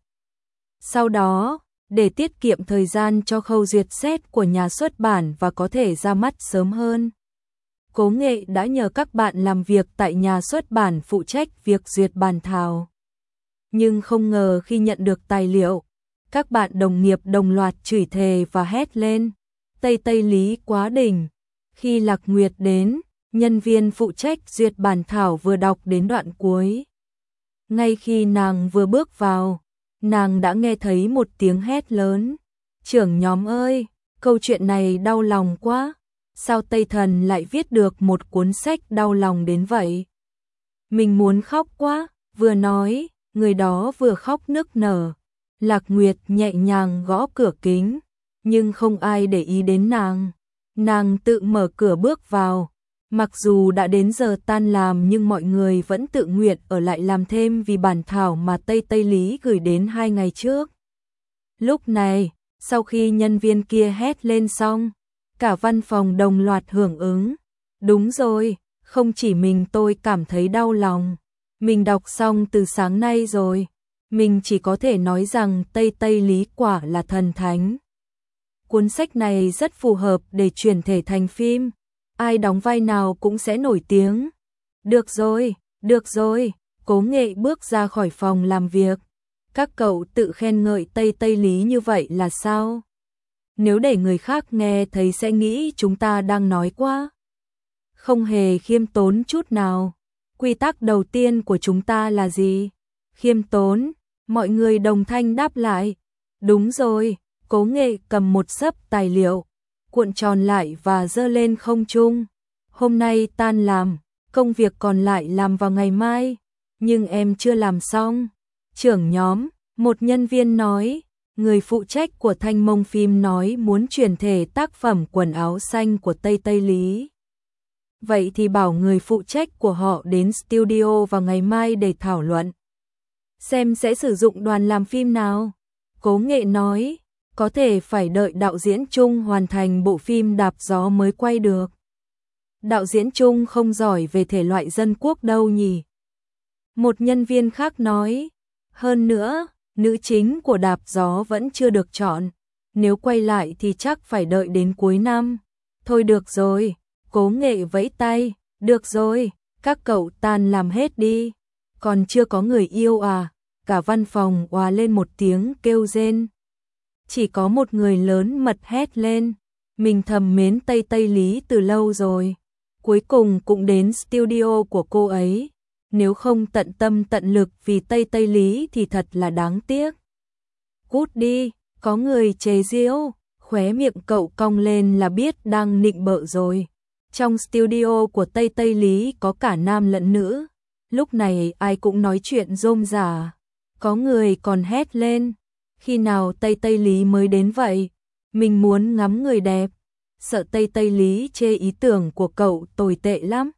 Sau đó, để tiết kiệm thời gian cho khâu duyệt xét của nhà xuất bản và có thể ra mắt sớm hơn, Cố Nghệ đã nhờ các bạn làm việc tại nhà xuất bản phụ trách việc duyệt bản thảo. Nhưng không ngờ khi nhận được tài liệu, các bạn đồng nghiệp đồng loạt chửi thề và hét lên. Tây Tây Lý quá đỉnh. Khi Lạc Nguyệt đến, nhân viên phụ trách duyệt bản thảo vừa đọc đến đoạn cuối. Ngay khi nàng vừa bước vào, nàng đã nghe thấy một tiếng hét lớn. Trưởng nhóm ơi, câu chuyện này đau lòng quá. Sao Tây Thần lại viết được một cuốn sách đau lòng đến vậy? Mình muốn khóc quá, vừa nói, người đó vừa khóc nức nở. Lạc Nguyệt nhẹ nhàng gõ cửa kính, nhưng không ai để ý đến nàng. Nàng tự mở cửa bước vào. Mặc dù đã đến giờ tan làm nhưng mọi người vẫn tự nguyện ở lại làm thêm vì bản thảo mà Tây Tây Lý gửi đến 2 ngày trước. Lúc này, sau khi nhân viên kia hét lên xong, cả văn phòng đồng loạt hưởng ứng. Đúng rồi, không chỉ mình tôi cảm thấy đau lòng. Mình đọc xong từ sáng nay rồi. Mình chỉ có thể nói rằng Tây Tây Lý quả là thần thánh. Cuốn sách này rất phù hợp để chuyển thể thành phim. Ai đóng vai nào cũng sẽ nổi tiếng. Được rồi, Cố Nghệ bước ra khỏi phòng làm việc. Các cậu tự khen ngợi Tây Tây Lý như vậy là sao? Nếu để người khác nghe thấy sẽ nghĩ chúng ta đang nói quá. Không hề khiêm tốn chút nào. Quy tắc đầu tiên của chúng ta là gì? Khiêm tốn. Mọi người đồng thanh đáp lại. Đúng rồi, Cố Nghệ cầm một xấp tài liệu, cuộn tròn lại và giơ lên không trung. Hôm nay tan làm, công việc còn lại làm vào ngày mai, nhưng em chưa làm xong. Trưởng nhóm, một nhân viên nói, người phụ trách của Thanh Mông phim nói muốn chuyển thể tác phẩm Quần áo xanh của Tây Tây Lý. Vậy thì bảo người phụ trách của họ đến studio vào ngày mai để thảo luận. Xem sẽ sử dụng đoàn làm phim nào. Cố Nghệ nói, có thể phải đợi đạo diễn Trung hoàn thành bộ phim Đạp Gió mới quay được. Đạo diễn Trung không giỏi về thể loại dân quốc đâu nhỉ. Một nhân viên khác nói, hơn nữa, nữ chính của Đạp Gió vẫn chưa được chọn. Nếu quay lại thì chắc phải đợi đến cuối năm. Thôi được rồi, Cố Nghệ vẫy tay, được rồi, các cậu tan làm hết đi. Còn chưa có người yêu à? Cả văn phòng òa lên một tiếng kêu rên. Chỉ có một người lớn mật hét lên. Mình thầm mến Tây Tây Lý từ lâu rồi. Cuối cùng cũng đến studio của cô ấy. Nếu không tận tâm tận lực vì Tây Tây Lý thì thật là đáng tiếc. Cút đi, có người chế giễu. Khóe miệng cậu cong lên là biết đang nịnh bợ rồi. Trong studio của Tây Tây Lý có cả nam lẫn nữ. Lúc này ai cũng nói chuyện rôm rả. Có người còn hét lên. Khi nào Tây Tây Lý mới đến vậy? Mình muốn ngắm người đẹp. Sợ Tây Tây Lý chê ý tưởng của cậu tồi tệ lắm.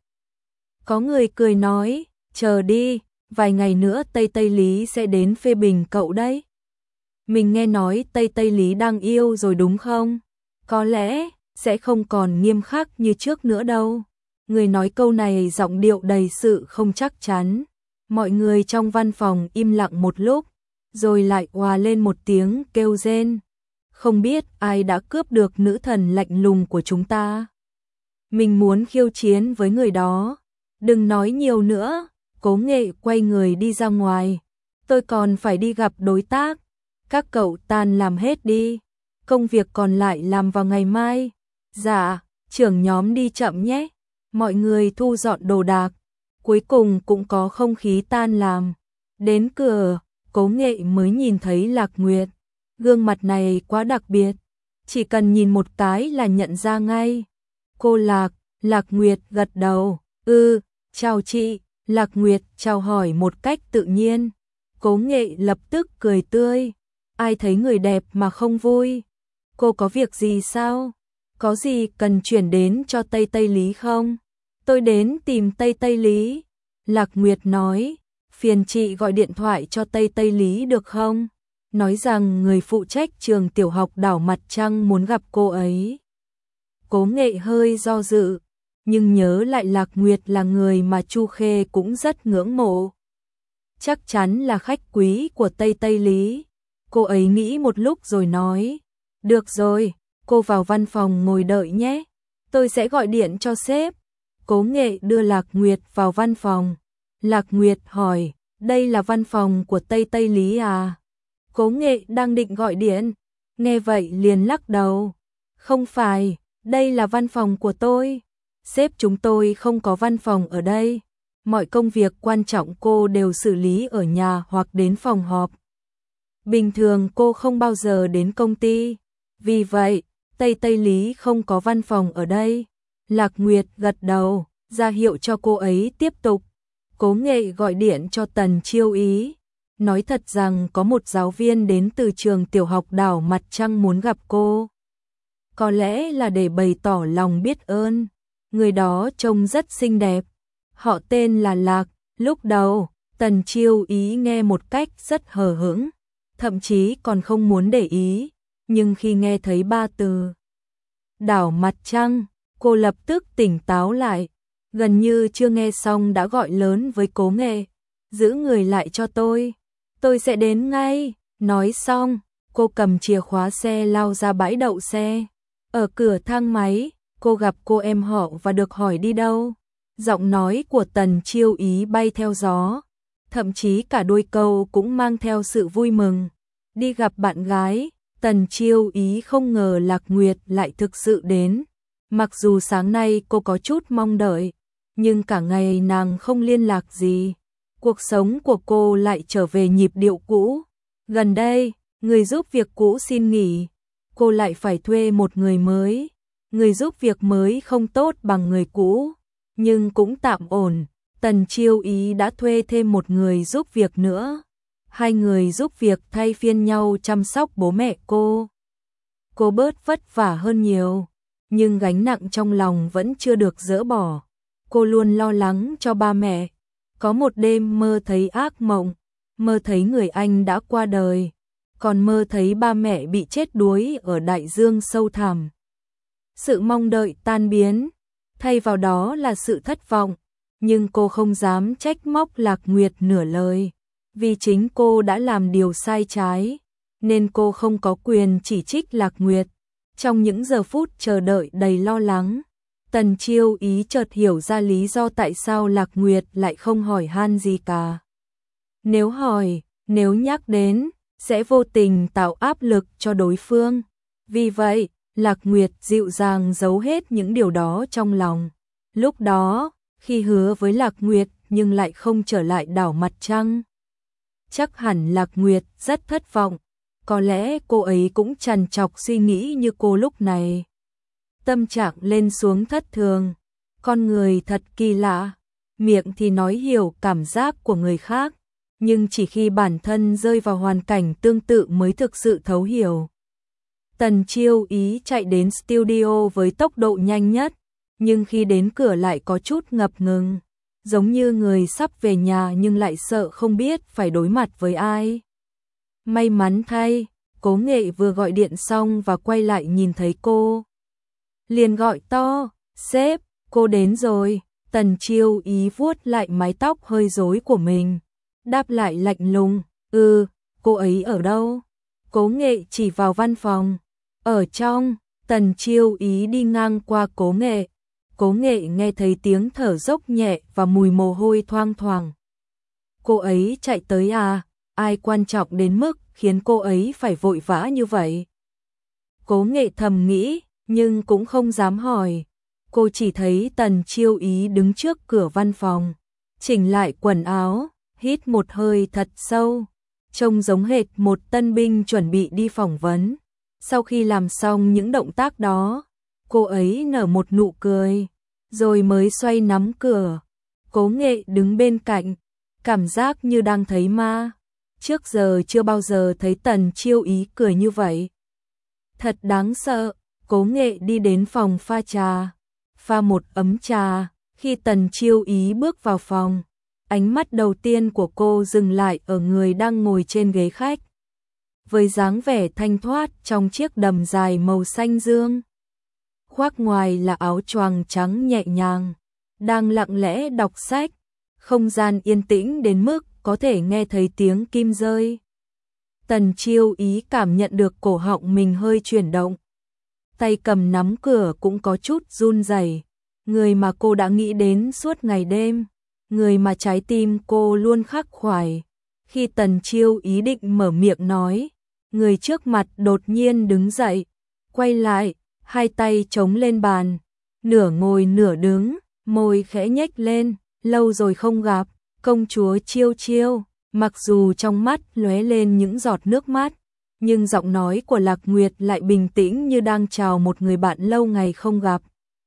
Có người cười nói, chờ đi, vài ngày nữa Tây Tây Lý sẽ đến phê bình cậu đấy. Mình nghe nói Tây Tây Lý đang yêu rồi đúng không? Có lẽ sẽ không còn nghiêm khắc như trước nữa đâu. Người nói câu này giọng điệu đầy sự không chắc chắn. Mọi người trong văn phòng im lặng một lúc, rồi lại òa lên một tiếng kêu rên. Không biết ai đã cướp được nữ thần lạnh lùng của chúng ta. Mình muốn khiêu chiến với người đó. Đừng nói nhiều nữa. Cố Nghệ quay người đi ra ngoài. Tôi còn phải đi gặp đối tác. Các cậu tan làm hết đi. Công việc còn lại làm vào ngày mai. Dạ, trưởng nhóm đi chậm nhé. Mọi người thu dọn đồ đạc. Cuối cùng cũng có không khí tan làm. Đến cửa, Cố Nghệ mới nhìn thấy Lạc Nguyệt. Gương mặt này quá đặc biệt. Chỉ cần nhìn một cái là nhận ra ngay. Cô Lạc, Lạc Nguyệt gật đầu. Chào chị. Lạc Nguyệt chào hỏi một cách tự nhiên. Cố Nghệ lập tức cười tươi. Ai thấy người đẹp mà không vui? Cô có việc gì sao? Có gì cần chuyển đến cho Tây Tây Lý không? Tôi đến tìm Tây Tây Lý. Lạc Nguyệt nói, phiền chị gọi điện thoại cho Tây Tây Lý được không? Nói rằng người phụ trách trường tiểu học đảo Mặt Trăng muốn gặp cô ấy. Cố Nghệ hơi do dự, nhưng nhớ lại Lạc Nguyệt là người mà Chu Khê cũng rất ngưỡng mộ. Chắc chắn là khách quý của Tây Tây Lý. Cô ấy nghĩ một lúc rồi nói, được rồi, cô vào văn phòng ngồi đợi nhé. Tôi sẽ gọi điện cho sếp. Cố Nghệ đưa Lạc Nguyệt vào văn phòng. Lạc Nguyệt hỏi, đây là văn phòng của Tây Tây Lý à? Cố Nghệ đang định gọi điện, nghe vậy liền lắc đầu. Không phải, đây là văn phòng của tôi. Sếp chúng tôi không có văn phòng ở đây. Mọi công việc quan trọng cô đều xử lý ở nhà hoặc đến phòng họp. Bình thường cô không bao giờ đến công ty. Vì vậy, Tây Tây Lý không có văn phòng ở đây. Lạc Nguyệt gật đầu, ra hiệu cho cô ấy tiếp tục. Cố Nghệ gọi điện cho Tần Chiêu Ý, nói thật rằng có một giáo viên đến từ trường tiểu học Đảo Mặt Trăng muốn gặp cô. Có lẽ là để bày tỏ lòng biết ơn. Người đó trông rất xinh đẹp. Họ tên là Lạc. Lúc đầu, Tần Chiêu Ý nghe một cách rất hờ hững, thậm chí còn không muốn để ý. Nhưng khi nghe thấy 3 từ Đảo Mặt Trăng, cô lập tức tỉnh táo lại. Gần như chưa nghe xong đã gọi lớn với Cố Nghệ. Giữ người lại cho tôi sẽ đến ngay. Nói xong, cô cầm chìa khóa xe lao ra bãi đậu xe. Ở cửa thang máy, cô gặp cô em họ và được hỏi đi đâu. Giọng nói của Tần Chiêu Ý bay theo gió, thậm chí cả đuôi câu cũng mang theo sự vui mừng. Đi gặp bạn gái. Tần Chiêu Ý không ngờ Lạc Nguyệt lại thực sự đến. Mặc dù sáng nay cô có chút mong đợi, nhưng cả ngày nàng không liên lạc gì. Cuộc sống của cô lại trở về nhịp điệu cũ. Gần đây, người giúp việc cũ xin nghỉ, cô lại phải thuê một người mới. Người giúp việc mới không tốt bằng người cũ, nhưng cũng tạm ổn. Tần Chiêu Ý đã thuê thêm một người giúp việc nữa. 2 người giúp việc thay phiên nhau chăm sóc bố mẹ cô. Cô bớt vất vả hơn nhiều, nhưng gánh nặng trong lòng vẫn chưa được dỡ bỏ. Cô luôn lo lắng cho ba mẹ. Có một đêm mơ thấy ác mộng, mơ thấy người anh đã qua đời, còn mơ thấy ba mẹ bị chết đuối ở đại dương sâu thẳm. Sự mong đợi tan biến, thay vào đó là sự thất vọng. Nhưng cô không dám trách móc Lạc Nguyệt nửa lời, vì chính cô đã làm điều sai trái, nên cô không có quyền chỉ trích Lạc Nguyệt. Trong những giờ phút chờ đợi đầy lo lắng, Tần Chiêu Ý chợt hiểu ra lý do tại sao Lạc Nguyệt lại không hỏi han gì cả. Nếu hỏi, nếu nhắc đến, sẽ vô tình tạo áp lực cho đối phương. Vì vậy, Lạc Nguyệt dịu dàng giấu hết những điều đó trong lòng. Lúc đó, khi hứa với Lạc Nguyệt nhưng lại không trở lại đảo Mặt Trăng, chắc hẳn Lạc Nguyệt rất thất vọng. Có lẽ cô ấy cũng trằn trọc suy nghĩ như cô lúc này. Tâm trạng lên xuống thất thường. Con người thật kỳ lạ. Miệng thì nói hiểu cảm giác của người khác, nhưng chỉ khi bản thân rơi vào hoàn cảnh tương tự mới thực sự thấu hiểu. Tần Chiêu Ý chạy đến studio với tốc độ nhanh nhất, nhưng khi đến cửa lại có chút ngập ngừng, giống như người sắp về nhà nhưng lại sợ không biết phải đối mặt với ai. May mắn thay, Cố Nghệ vừa gọi điện xong và quay lại nhìn thấy cô, liền gọi to, sếp, cô đến rồi. Tần Chiêu Ý vuốt lại mái tóc hơi rối của mình, đáp lại lạnh lùng, cô ấy ở đâu? Cố Nghệ chỉ vào văn phòng. Ở trong. Tần Chiêu Ý đi ngang qua Cố Nghệ. Cố Nghệ nghe thấy tiếng thở dốc nhẹ và mùi mồ hôi thoang thoảng. Cô ấy chạy tới à? Ai quan trọng đến mức khiến cô ấy phải vội vã như vậy? Cố Nghệ thầm nghĩ, nhưng cũng không dám hỏi. Cô chỉ thấy Tần Chiêu Ý đứng trước cửa văn phòng, chỉnh lại quần áo, hít một hơi thật sâu, trông giống hệt một tân binh chuẩn bị đi phỏng vấn. Sau khi làm xong những động tác đó, cô ấy nở một nụ cười, rồi mới xoay nắm cửa. Cố Nghệ đứng bên cạnh, cảm giác như đang thấy ma. Trước giờ chưa bao giờ thấy Tần Chiêu Ý cười như vậy. Thật đáng sợ. Cố Nghệ đi đến phòng pha trà, pha một ấm trà. Khi Tần Chiêu Ý bước vào phòng, ánh mắt đầu tiên của cô dừng lại ở người đang ngồi trên ghế khách, với dáng vẻ thanh thoát trong chiếc đầm dài màu xanh dương. Khoác ngoài là áo choàng trắng nhẹ nhàng, đang lặng lẽ đọc sách. Không gian yên tĩnh đến mức có thể nghe thấy tiếng kim rơi. Tần Chiêu Ý cảm nhận được cổ họng mình hơi chuyển động. Tay cầm nắm cửa cũng có chút run rẩy. người mà cô đã nghĩ đến suốt ngày đêm, người mà trái tim cô luôn khắc khoải. Khi Tần Chiêu ý định mở miệng nói, người trước mặt đột nhiên đứng dậy, quay lại, hai tay chống lên bàn, nửa ngồi nửa đứng, môi khẽ nhếch lên, lâu rồi không gặp, công chúa Chiêu Chiêu. Mặc dù trong mắt lóe lên những giọt nước mắt, nhưng giọng nói của Lạc Nguyệt lại bình tĩnh như đang chào một người bạn lâu ngày không gặp.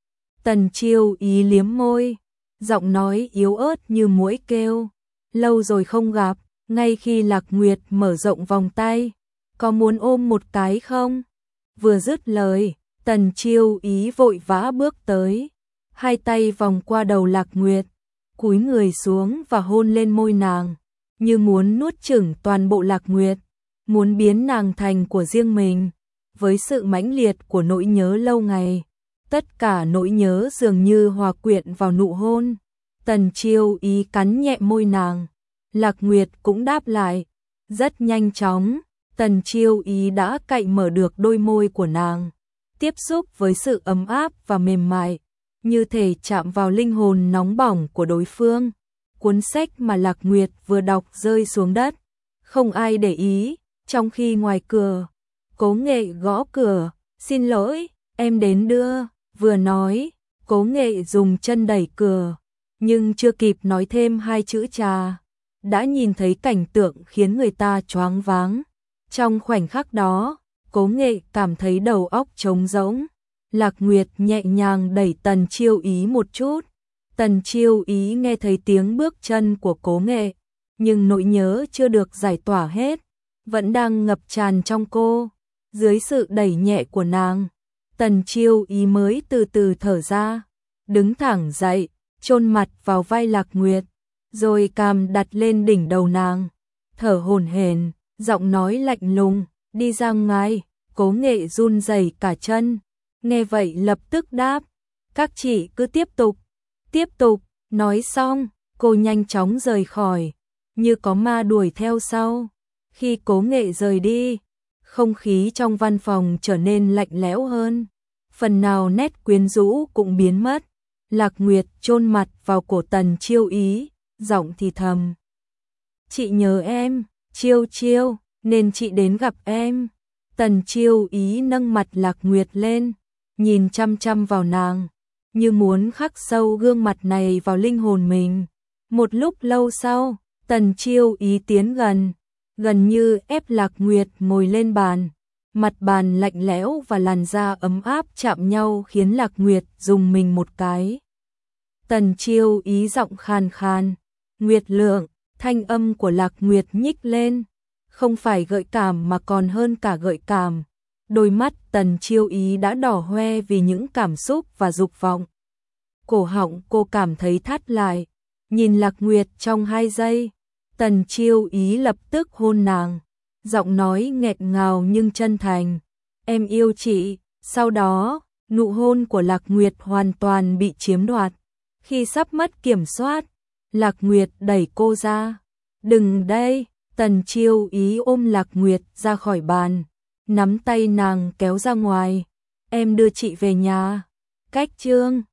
Tần Chiêu ý liếm môi, giọng nói yếu ớt như muỗi kêu, lâu rồi không gặp. Ngay khi Lạc Nguyệt mở rộng vòng tay, có muốn ôm một cái không? Vừa dứt lời, Tần Chiêu ý vội vã bước tới, hai tay vòng qua đầu Lạc Nguyệt, cúi người xuống và hôn lên môi nàng, như muốn nuốt chửng toàn bộ Lạc Nguyệt, muốn biến nàng thành của riêng mình. Với sự mãnh liệt của nỗi nhớ lâu ngày, tất cả nỗi nhớ dường như hòa quyện vào nụ hôn. Tần Chiêu ý cắn nhẹ môi nàng, Lạc Nguyệt cũng đáp lại. Rất nhanh chóng, Tần Chiêu ý đã cạy mở được đôi môi của nàng, tiếp xúc với sự ấm áp và mềm mại, như thể chạm vào linh hồn nóng bỏng của đối phương. Cuốn sách mà Lạc Nguyệt vừa đọc rơi xuống đất, không ai để ý, trong khi ngoài cửa, Cố Nghệ gõ cửa, xin lỗi, em đến đưa, vừa nói, Cố Nghệ dùng chân đẩy cửa, nhưng chưa kịp nói thêm hai chữ trà, đã nhìn thấy cảnh tượng khiến người ta choáng váng. Trong khoảnh khắc đó, Cố Nghệ cảm thấy đầu óc trống rỗng. Lạc Nguyệt nhẹ nhàng đẩy Tần Chiêu ý một chút. Tần Chiêu ý nghe thấy tiếng bước chân của Cố Nghệ, nhưng nỗi nhớ chưa được giải tỏa hết, vẫn đang ngập tràn trong cô. Dưới sự đẩy nhẹ của nàng, Tần Chiêu ý mới từ từ thở ra, đứng thẳng dậy, chôn mặt vào vai Lạc Nguyệt, rồi cằm đặt lên đỉnh đầu nàng, thở hổn hển, giọng nói lạnh lùng, đi ra ngoài. Cố Nghệ run rẩy cả chân, nghe vậy lập tức đáp, các chị cứ tiếp tục. Nói xong, cô nhanh chóng rời khỏi, như có ma đuổi theo sau. Khi Cố Nghệ rời đi, không khí trong văn phòng trở nên lạnh lẽo hơn, phần nào nét quyến rũ cũng biến mất. Lạc Nguyệt chôn mặt vào cổ Tần Chiêu ý, giọng thì thầm, chị nhớ em, Chiêu Chiêu, nên chị đến gặp em. Tần Chiêu ý nâng mặt Lạc Nguyệt lên, nhìn chăm chăm vào nàng, như muốn khắc sâu gương mặt này vào linh hồn mình. Một lúc lâu sau, Tần Chiêu ý tiến gần như ép Lạc Nguyệt ngồi lên bàn. Mặt bàn lạnh lẽo và làn da ấm áp chạm nhau khiến Lạc Nguyệt rùng mình một cái. Tần Chiêu ý giọng khàn khàn, Nguyệt Lượng, thanh âm của Lạc Nguyệt nhích lên, không phải gợi cảm mà còn hơn cả gợi cảm. Đôi mắt Tần Chiêu ý đã đỏ hoe vì những cảm xúc và dục vọng. Cổ họng cô cảm thấy thắt lại, nhìn Lạc Nguyệt trong 2 giây, Tần Chiêu ý lập tức hôn nàng, giọng nói nghẹn ngào nhưng chân thành, em yêu chị. Sau đó, nụ hôn của Lạc Nguyệt hoàn toàn bị chiếm đoạt. Khi sắp mất kiểm soát, Lạc Nguyệt đẩy cô ra. Đừng đây. Tần Chiêu ý ôm Lạc Nguyệt ra khỏi bàn, nắm tay nàng kéo ra ngoài. Em đưa chị về nhà. Cách chương